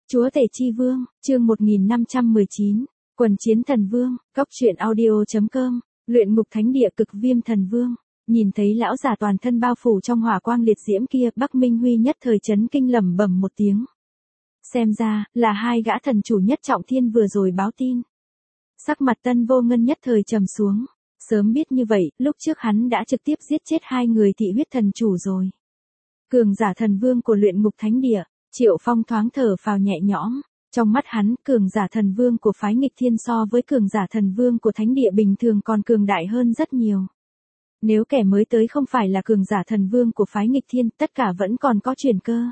Chúa Tể Chi Vương, chương 1519, Quần chiến thần vương, Cóc truyện audio.com, luyện ngục thánh địa cực viêm thần vương. Nhìn thấy lão già toàn thân bao phủ trong hỏa quang liệt diễm kia, Bắc Minh Huy nhất thời chấn kinh lẩm bẩm một tiếng. Xem ra, là hai gã thần chủ nhất trọng thiên vừa rồi báo tin. Sắc mặt Tân Vô Ngân nhất thời trầm xuống. Sớm biết như vậy, lúc trước hắn đã trực tiếp giết chết hai người thị huyết thần chủ rồi. Cường giả thần vương của luyện ngục thánh địa, Triệu Phong thoáng thở phào nhẹ nhõm. Trong mắt hắn, cường giả thần vương của phái nghịch thiên so với cường giả thần vương của thánh địa bình thường còn cường đại hơn rất nhiều. Nếu kẻ mới tới không phải là cường giả thần vương của phái nghịch thiên, tất cả vẫn còn có chuyển cơ.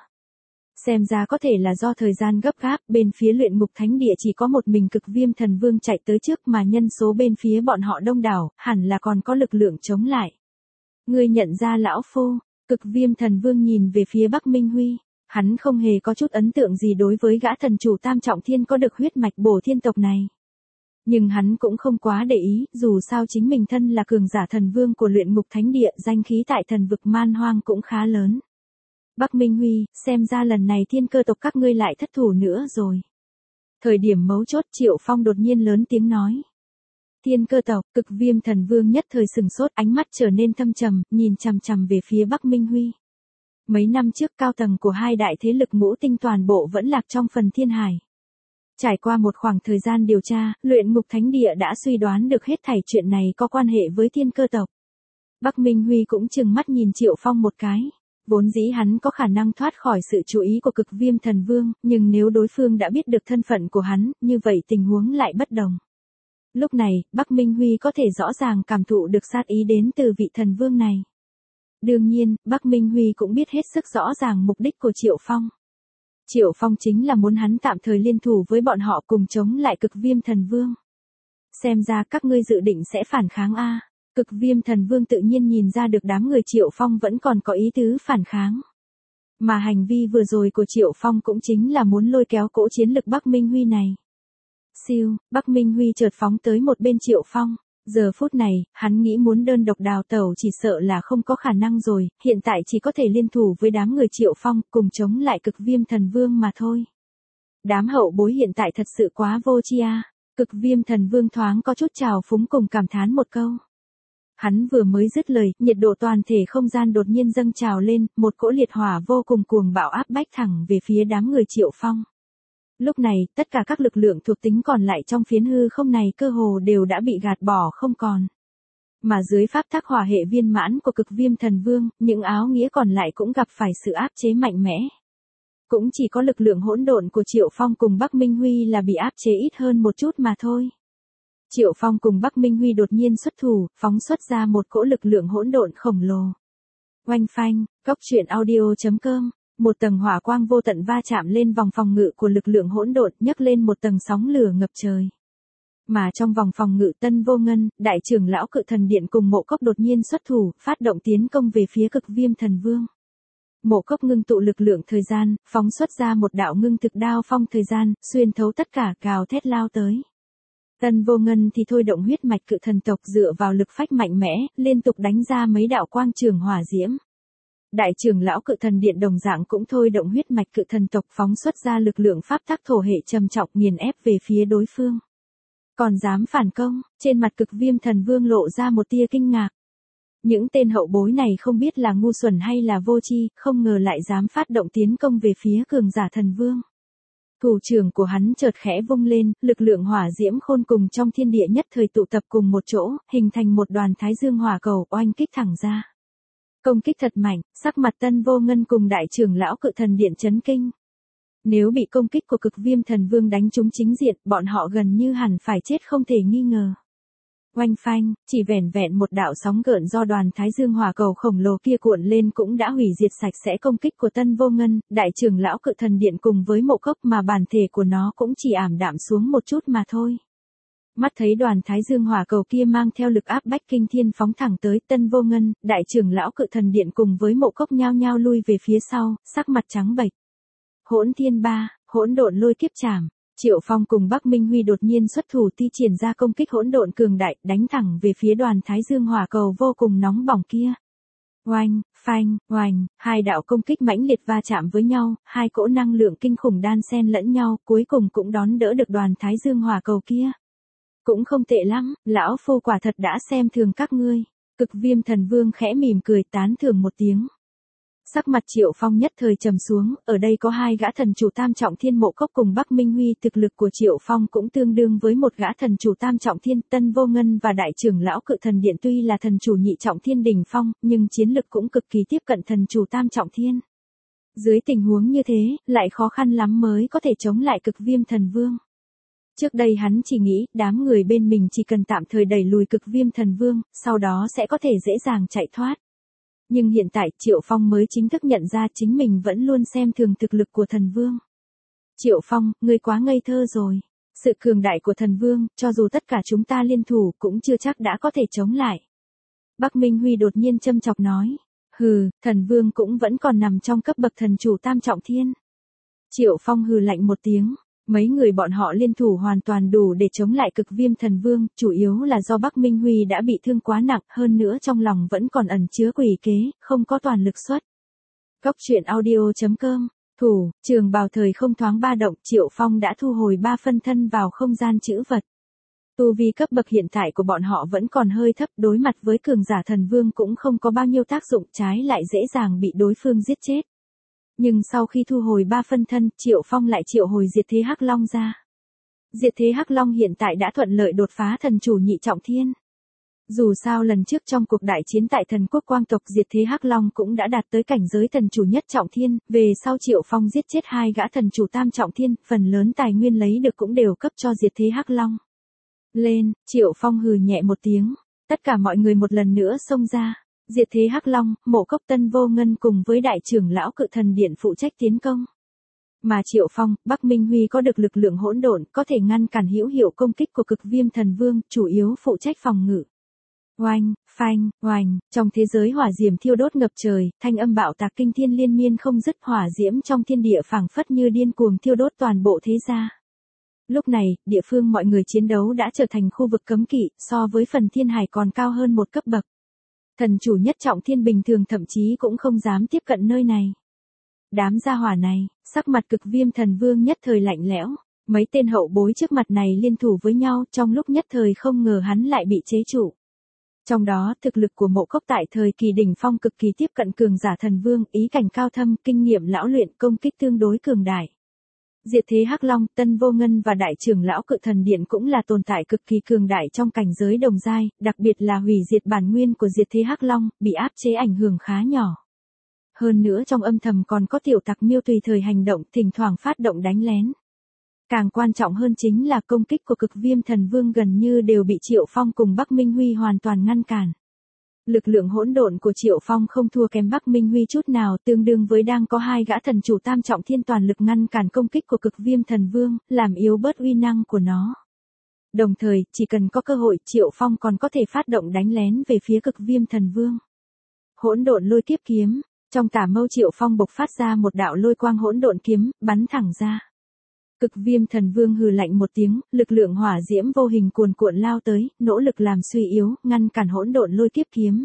Xem ra có thể là do thời gian gấp gáp, bên phía luyện ngục thánh địa chỉ có một mình cực viêm thần vương chạy tới trước mà nhân số bên phía bọn họ đông đảo, hẳn là còn có lực lượng chống lại. Ngươi nhận ra lão phu, cực viêm thần vương nhìn về phía Bắc Minh Huy. Hắn không hề có chút ấn tượng gì đối với gã thần chủ tam trọng thiên có được huyết mạch bổ thiên tộc này. Nhưng hắn cũng không quá để ý, dù sao chính mình thân là cường giả thần vương của luyện ngục thánh địa, danh khí tại thần vực man hoang cũng khá lớn. Bắc Minh Huy, xem ra lần này thiên cơ tộc các ngươi lại thất thủ nữa rồi. Thời điểm mấu chốt, Triệu Phong đột nhiên lớn tiếng nói. Thiên cơ tộc, cực viêm thần vương nhất thời sừng sốt, ánh mắt trở nên thâm trầm, nhìn chằm chằm về phía Bắc Minh Huy. Mấy năm trước cao tầng của hai đại thế lực ngũ tinh toàn bộ vẫn lạc trong phần thiên hải. Trải qua một khoảng thời gian điều tra, luyện ngục thánh địa đã suy đoán được hết thảy chuyện này có quan hệ với thiên cơ tộc. Bắc Minh Huy cũng trừng mắt nhìn Triệu Phong một cái. Vốn dĩ hắn có khả năng thoát khỏi sự chú ý của cực viêm thần vương, nhưng nếu đối phương đã biết được thân phận của hắn, như vậy tình huống lại bất đồng. Lúc này, Bắc Minh Huy có thể rõ ràng cảm thụ được sát ý đến từ vị thần vương này. Đương nhiên, Bắc Minh Huy cũng biết hết sức rõ ràng mục đích của Triệu Phong. Triệu Phong chính là muốn hắn tạm thời liên thủ với bọn họ cùng chống lại cực viêm thần vương. Xem ra các ngươi dự định sẽ phản kháng a. Cực viêm thần vương tự nhiên nhìn ra được đám người Triệu Phong vẫn còn có ý tứ phản kháng. Mà hành vi vừa rồi của Triệu Phong cũng chính là muốn lôi kéo cỗ chiến lực Bắc Minh Huy này. Siêu, Bắc Minh Huy chợt phóng tới một bên Triệu Phong. Giờ phút này, hắn nghĩ muốn đơn độc đào tẩu chỉ sợ là không có khả năng rồi, hiện tại chỉ có thể liên thủ với đám người Triệu Phong cùng chống lại cực viêm thần vương mà thôi. Đám hậu bối hiện tại thật sự quá vô tri a. Cực viêm thần vương thoáng có chút trào phúng cùng cảm thán một câu. Hắn vừa mới dứt lời, nhiệt độ toàn thể không gian đột nhiên dâng trào lên, một cỗ liệt hỏa vô cùng cuồng bạo áp bách thẳng về phía đám người Triệu Phong. Lúc này, tất cả các lực lượng thuộc tính còn lại trong phiến hư không này cơ hồ đều đã bị gạt bỏ không còn. Mà dưới pháp tắc hỏa hệ viên mãn của cực viêm thần vương, những áo nghĩa còn lại cũng gặp phải sự áp chế mạnh mẽ. Cũng chỉ có lực lượng hỗn độn của Triệu Phong cùng Bắc Minh Huy là bị áp chế ít hơn một chút mà thôi. Triệu Phong cùng Bắc Minh Huy đột nhiên xuất thủ, phóng xuất ra một cỗ lực lượng hỗn độn khổng lồ. Oanh phanh, Cóc truyện audio.com. Một tầng hỏa quang vô tận va chạm lên vòng phòng ngự của lực lượng hỗn độn, nhấc lên một tầng sóng lửa ngập trời. Mà trong vòng phòng ngự Tân Vô Ngân, đại trưởng lão Cự Thần Điện cùng Mộ Cốc đột nhiên xuất thủ, phát động tiến công về phía cực viêm thần vương. Mộ Cốc ngưng tụ lực lượng thời gian, phóng xuất ra một đạo ngưng thực đao phong thời gian, xuyên thấu tất cả gào thét lao tới. Tân Vô Ngân thì thôi động huyết mạch Cự Thần tộc dựa vào lực phách mạnh mẽ, liên tục đánh ra mấy đạo quang trường hỏa diễm. Đại trưởng lão Cự Thần Điện đồng dạng cũng thôi động huyết mạch Cự Thần tộc phóng xuất ra lực lượng pháp tắc thổ hệ trầm trọng nghiền ép về phía đối phương. Còn dám phản công, trên mặt cực viêm thần vương lộ ra một tia kinh ngạc. Những tên hậu bối này không biết là ngu xuẩn hay là vô tri, không ngờ lại dám phát động tiến công về phía cường giả thần vương. Thủ trưởng của hắn chợt khẽ vung lên, lực lượng hỏa diễm khôn cùng trong thiên địa nhất thời tụ tập cùng một chỗ, hình thành một đoàn thái dương hỏa cầu oanh kích thẳng ra. Công kích thật mạnh, sắc mặt Tân Vô Ngân cùng đại trưởng lão Cự Thần Điện chấn kinh. Nếu bị công kích của cực viêm thần vương đánh trúng chính diện, bọn họ gần như hẳn phải chết không thể nghi ngờ. Oanh phanh, chỉ vẻn vẹn một đạo sóng gợn do đoàn thái dương hỏa cầu khổng lồ kia cuộn lên cũng đã hủy diệt sạch sẽ công kích của Tân Vô Ngân, đại trưởng lão Cự Thần Điện cùng với Mộ Cốc mà bản thể của nó cũng chỉ ảm đạm xuống một chút mà thôi. Mắt thấy đoàn thái dương hỏa cầu kia mang theo lực áp bách kinh thiên phóng thẳng tới Tân Vô Ngân, đại trưởng lão Cự Thần Điện cùng với Mộ Cốc nhao nhao lui về phía sau, sắc mặt trắng bệch. Hỗn thiên ba, hỗn độn lôi kiếp chảm. Triệu Phong cùng Bắc Minh Huy đột nhiên xuất thủ thi triển ra công kích hỗn độn cường đại, đánh thẳng về phía đoàn thái dương hỏa cầu vô cùng nóng bỏng kia. Oanh, phanh, oành, hai đạo công kích mãnh liệt va chạm với nhau, hai cỗ năng lượng kinh khủng đan xen lẫn nhau, cuối cùng cũng đón đỡ được đoàn Thái Dương hỏa cầu kia. Cũng không tệ lắm, lão phu quả thật đã xem thường các ngươi. Cực Viêm Thần Vương khẽ mỉm cười tán thưởng một tiếng. Sắc mặt Triệu Phong nhất thời trầm xuống, ở đây có hai gã thần chủ tam trọng thiên Mộ Cốc cùng Bắc Minh Huy, thực lực của Triệu Phong cũng tương đương với một gã thần chủ tam trọng thiên, Tân Vô Ngân và đại trưởng lão Cự Thần Điện tuy là thần chủ nhị trọng thiên đỉnh phong, nhưng chiến lực cũng cực kỳ tiếp cận thần chủ tam trọng thiên. Dưới tình huống như thế, lại khó khăn lắm mới có thể chống lại Cực Viêm Thần Vương. Trước đây hắn chỉ nghĩ, đám người bên mình chỉ cần tạm thời đẩy lùi Cực Viêm Thần Vương, sau đó sẽ có thể dễ dàng chạy thoát. Nhưng hiện tại Triệu Phong mới chính thức nhận ra chính mình vẫn luôn xem thường thực lực của thần vương. Triệu Phong, ngươi quá ngây thơ rồi. Sự cường đại của thần vương, cho dù tất cả chúng ta liên thủ cũng chưa chắc đã có thể chống lại. Bắc Minh Huy đột nhiên châm chọc nói. Hừ, thần vương cũng vẫn còn nằm trong cấp bậc thần chủ tam trọng thiên. Triệu Phong hừ lạnh một tiếng. Mấy người bọn họ liên thủ hoàn toàn đủ để chống lại Cực Viêm Thần Vương, chủ yếu là do Bắc Minh Huy đã bị thương quá nặng, hơn nữa trong lòng vẫn còn ẩn chứa quỷ kế, không có toàn lực xuất. Góc truyện audio.com, thủ, trường bào thời không thoáng ba động, Triệu Phong đã thu hồi 3 phân thân vào không gian trữ vật. Tu vi cấp bậc hiện tại của bọn họ vẫn còn hơi thấp, đối mặt với cường giả thần vương cũng không có bao nhiêu tác dụng, trái lại dễ dàng bị đối phương giết chết. Nhưng sau khi thu hồi 3 phân thân, Triệu Phong lại triệu hồi Diệt Thế Hắc Long ra. Diệt Thế Hắc Long hiện tại đã thuận lợi đột phá thần chủ nhị trọng thiên. Dù sao lần trước trong cuộc đại chiến tại thần quốc quang tộc, Diệt Thế Hắc Long cũng đã đạt tới cảnh giới thần chủ nhất trọng thiên, về sau Triệu Phong giết chết 2 gã thần chủ tam trọng thiên, phần lớn tài nguyên lấy được cũng đều cấp cho Diệt Thế Hắc Long. Lên, Triệu Phong hừ nhẹ một tiếng, tất cả mọi người một lần nữa xông ra. Diệt Thế Hắc Long, Mộ Cốc, Tân Vô Ngân cùng với đại trưởng lão Cự Thần Điện phụ trách tiến công. Mà Triệu Phong, Bắc Minh Huy có được lực lượng hỗn độn, có thể ngăn cản hữu hiệu công kích của Cực Viêm Thần Vương, chủ yếu phụ trách phòng ngự. Oanh, phanh, oanh, trong thế giới hỏa diễm thiêu đốt ngập trời, thanh âm bạo tạc kinh thiên liên miên không dứt, hỏa diễm trong thiên địa phảng phất như điên cuồng thiêu đốt toàn bộ thế gia. Lúc này, địa phương mọi người chiến đấu đã trở thành khu vực cấm kỵ, so với phần thiên hải còn cao hơn một cấp bậc. Thần chủ nhất trọng thiên bình thường thậm chí cũng không dám tiếp cận nơi này. Đám gia hỏa này, sắc mặt Cực Viêm Thần Vương nhất thời lạnh lẽo, mấy tên hậu bối trước mặt này liên thủ với nhau, trong lúc nhất thời không ngờ hắn lại bị chế trụ. Trong đó, thực lực của Mộ Cốc tại thời kỳ đỉnh phong cực kỳ tiếp cận cường giả thần vương, ý cảnh cao thâm, kinh nghiệm lão luyện, công kích tương đối cường đại. Diệt Thế Hắc Long, Tân Vô Ngân và đại trưởng lão Cự Thần Điện cũng là tồn tại cực kỳ cường đại trong cảnh giới đồng giai, đặc biệt là hủy diệt bản nguyên của Diệt Thế Hắc Long, bị áp chế ảnh hưởng khá nhỏ. Hơn nữa trong âm thầm còn có tiểu tặc miêu tùy thời hành động, thỉnh thoảng phát động đánh lén. Càng quan trọng hơn chính là công kích của Cực Viêm Thần Vương gần như đều bị Triệu Phong cùng Bắc Minh Huy hoàn toàn ngăn cản. Lực lượng hỗn độn của Triệu Phong không thua kém Bắc Minh Huy chút nào, tương đương với đang có 2 gã thần chủ tam trọng thiên toàn lực ngăn cản công kích của Cực Viêm Thần Vương, làm yếu bớt uy năng của nó. Đồng thời, chỉ cần có cơ hội, Triệu Phong còn có thể phát động đánh lén về phía Cực Viêm Thần Vương. Hỗn độn lôi kiếp kiếm, trong tả mâu Triệu Phong bộc phát ra một đạo lôi quang hỗn độn kiếm, bắn thẳng ra. Cực Viêm Thần Vương hừ lạnh một tiếng, lực lượng hỏa diễm vô hình cuồn cuộn lao tới, nỗ lực làm suy yếu, ngăn cản hỗn độn lôi kiếp kiếm.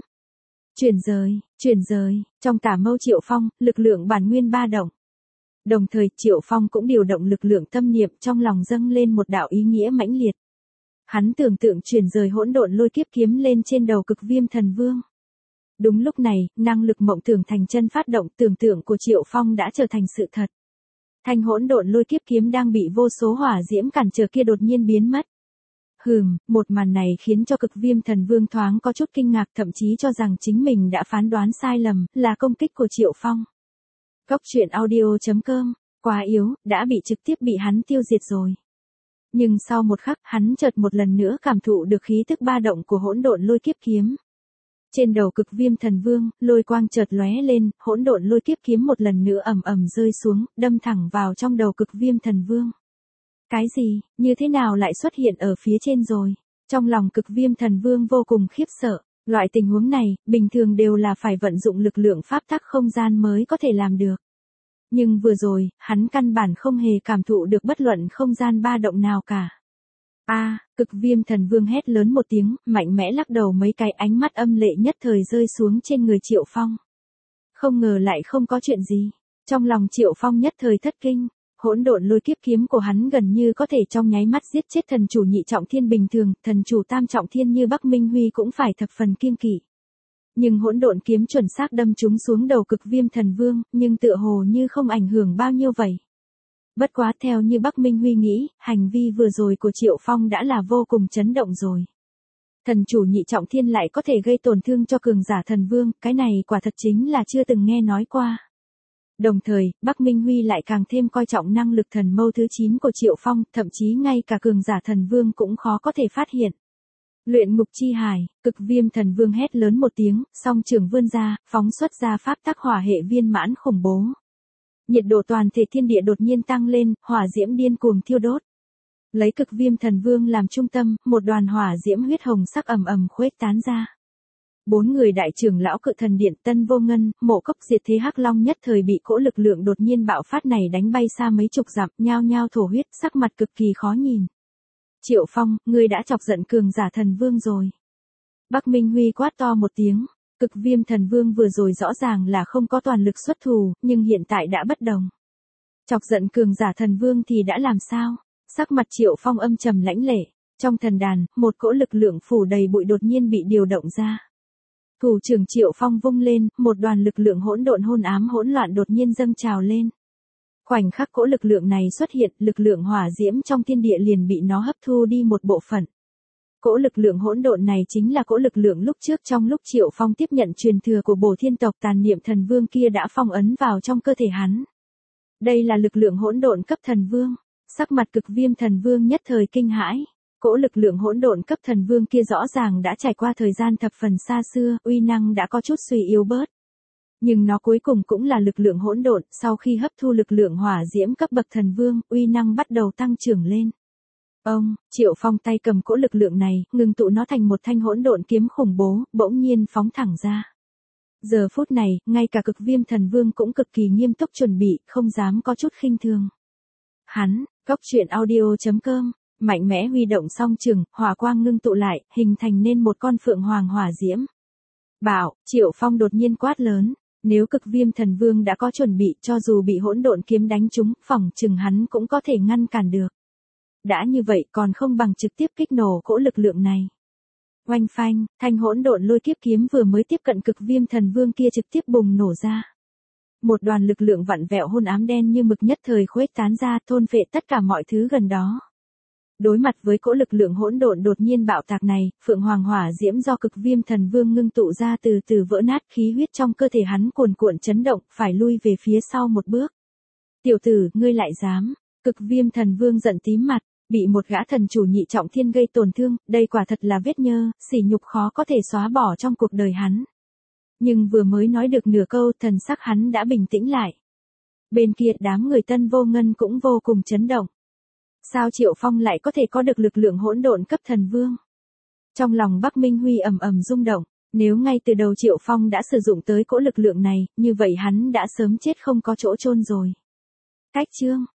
Chuyển rời, trong tả mâu Triệu Phong, lực lượng bản nguyên ba động. Đồng thời, Triệu Phong cũng điều động lực lượng tâm niệm, trong lòng dâng lên một đạo ý nghĩa mãnh liệt. Hắn tưởng tượng chuyển rời hỗn độn lôi kiếp kiếm lên trên đầu Cực Viêm Thần Vương. Đúng lúc này, năng lực mộng tưởng thành chân phát động, tưởng tượng của Triệu Phong đã trở thành sự thật. Thanh hỗn độn lôi kiếp kiếm đang bị vô số hỏa diễm cản trở kia đột nhiên biến mất. Một màn này khiến cho Cực Viêm Thần Vương thoáng có chút kinh ngạc, thậm chí cho rằng chính mình đã phán đoán sai lầm, là công kích của Triệu Phong. Góc truyện audio.com, quá yếu, đã bị trực tiếp bị hắn tiêu diệt rồi. Nhưng sau một khắc, hắn chợt một lần nữa cảm thụ được khí tức ba động của hỗn độn lôi kiếp kiếm. Trên đầu Cực Viêm Thần Vương, lôi quang chợt lóe lên, hỗn độn lôi kiếp kiếm một lần nữa ầm ầm rơi xuống, đâm thẳng vào trong đầu Cực Viêm Thần Vương. Cái gì, như thế nào lại xuất hiện ở phía trên rồi? Trong lòng Cực Viêm Thần Vương vô cùng khiếp sợ, loại tình huống này, bình thường đều là phải vận dụng lực lượng pháp tắc không gian mới có thể làm được. Nhưng vừa rồi, hắn căn bản không hề cảm thụ được bất luận không gian ba động nào cả. Cực Viêm Thần Vương hét lớn một tiếng, mạnh mẽ lắc đầu mấy cái, ánh mắt âm lệ nhất thời rơi xuống trên người Triệu Phong. Không ngờ lại không có chuyện gì. Trong lòng Triệu Phong nhất thời thất kinh, hỗn độn lôi kiếp kiếm của hắn gần như có thể trong nháy mắt giết chết thần chủ nhị trọng thiên bình thường, thần chủ tam trọng thiên như Bắc Minh Huy cũng phải thập phần kiêng kỵ. Nhưng hỗn độn kiếm chuẩn xác đâm trúng xuống đầu Cực Viêm Thần Vương, nhưng tựa hồ như không ảnh hưởng bao nhiêu vậy. Bất quá theo như Bắc Minh Huy nghĩ, hành vi vừa rồi của Triệu Phong đã là vô cùng chấn động rồi. Thần chủ nhị trọng thiên lại có thể gây tổn thương cho cường giả thần vương, cái này quả thật chính là chưa từng nghe nói qua. Đồng thời, Bắc Minh Huy lại càng thêm coi trọng năng lực thần mâu thứ 9 của Triệu Phong, thậm chí ngay cả cường giả thần vương cũng khó có thể phát hiện. Luyện ngục chi hải, Cực Viêm Thần Vương hét lớn một tiếng, song trường vươn ra, phóng xuất ra pháp tắc hỏa hệ viên mãn khủng bố. Nhiệt độ toàn thể thiên địa đột nhiên tăng lên, hỏa diễm điên cuồng thiêu đốt. Lấy Cực Viêm Thần Vương làm trung tâm, một đoàn hỏa diễm huyết hồng sắc ầm ầm khuếch tán ra. 4 người đại trưởng lão Cự Thần Điện, Tân Vô Ngân, Mộ Cốc Diệt Thế Hắc Long nhất thời bị cỗ lực lượng đột nhiên bạo phát này đánh bay xa mấy chục dặm, nhao nhao thổ huyết, sắc mặt cực kỳ khó nhìn. Triệu Phong, ngươi đã chọc giận cường giả thần vương rồi. Bắc Minh Huy quát to một tiếng, Cực Viêm Thần Vương vừa rồi rõ ràng là không có toàn lực xuất thủ, nhưng hiện tại đã bất đồng. Chọc giận cường giả thần vương thì đã làm sao? Sắc mặt Triệu Phong âm trầm lãnh lệ, trong thần đàn, một cỗ lực lượng phủ đầy bụi đột nhiên bị điều động ra. Thủ trưởng Triệu Phong vung lên, một đoàn lực lượng hỗn độn hôn ám hỗn loạn đột nhiên dâng trào lên. Khoảnh khắc cỗ lực lượng này xuất hiện, lực lượng hỏa diễm trong thiên địa liền bị nó hấp thu đi một bộ phận. Cỗ lực lượng hỗn độn này chính là cỗ lực lượng lúc trước trong lúc Triệu Phong tiếp nhận truyền thừa của Bổ Thiên tộc tàn niệm thần vương kia đã phong ấn vào trong cơ thể hắn. Đây là lực lượng hỗn độn cấp thần vương. Sắc mặt Cực Viêm Thần Vương nhất thời kinh hãi. Cỗ lực lượng hỗn độn cấp thần vương kia rõ ràng đã trải qua thời gian thập phần xa xưa, uy năng đã có chút suy yếu bớt. Nhưng nó cuối cùng cũng là lực lượng hỗn độn, sau khi hấp thu lực lượng hỏa diễm cấp bậc thần vương, uy năng bắt đầu tăng trưởng lên. Triệu Phong tay cầm cỗ lực lượng này, ngừng tụ nó thành một thanh hỗn độn kiếm khủng bố, bỗng nhiên phóng thẳng ra. Giờ phút này, ngay cả Cực Viêm Thần Vương cũng cực kỳ nghiêm túc chuẩn bị, không dám có chút khinh thường. Hắn, Goctruyện.audio.com, mạnh mẽ huy động song trường, hỏa quang ngưng tụ lại, hình thành nên một con phượng hoàng hỏa diễm. Bảo, Triệu Phong đột nhiên quát lớn, nếu Cực Viêm Thần Vương đã có chuẩn bị, cho dù bị hỗn độn kiếm đánh trúng, phỏng chừng hắn cũng có thể ngăn cản được. Đã như vậy còn không bằng trực tiếp kích nổ cỗ lực lượng này. Oanh phanh, thanh hỗn độn lôi kiếp kiếm vừa mới tiếp cận Cực Viêm Thần Vương kia trực tiếp bùng nổ ra. Một đoàn lực lượng vặn vẹo hôn ám đen như mực nhất thời khuếch tán ra, thôn phệ tất cả mọi thứ gần đó. Đối mặt với cỗ lực lượng hỗn độn đột nhiên bạo tạc này, phượng hoàng hỏa diễm do Cực Viêm Thần Vương ngưng tụ ra từ từ vỡ nát, khí huyết trong cơ thể hắn cuồn cuộn chấn động, phải lui về phía sau một bước. Tiểu tử, ngươi lại dám? Cực Viêm Thần Vương giận tím mặt, bị một gã thần chủ nhị trọng thiên gây tổn thương, đây quả thật là vết nhơ, sỉ nhục khó có thể xóa bỏ trong cuộc đời hắn. Nhưng vừa mới nói được nửa câu, thần sắc hắn đã bình tĩnh lại. Bên kia đám người Tân Vô Ngân cũng vô cùng chấn động. Sao Triệu Phong lại có thể có được lực lượng hỗn độn cấp thần vương? Trong lòng Bắc Minh Huy ầm ầm rung động, nếu ngay từ đầu Triệu Phong đã sử dụng tới cỗ lực lượng này, như vậy hắn đã sớm chết không có chỗ chôn rồi. Cách chương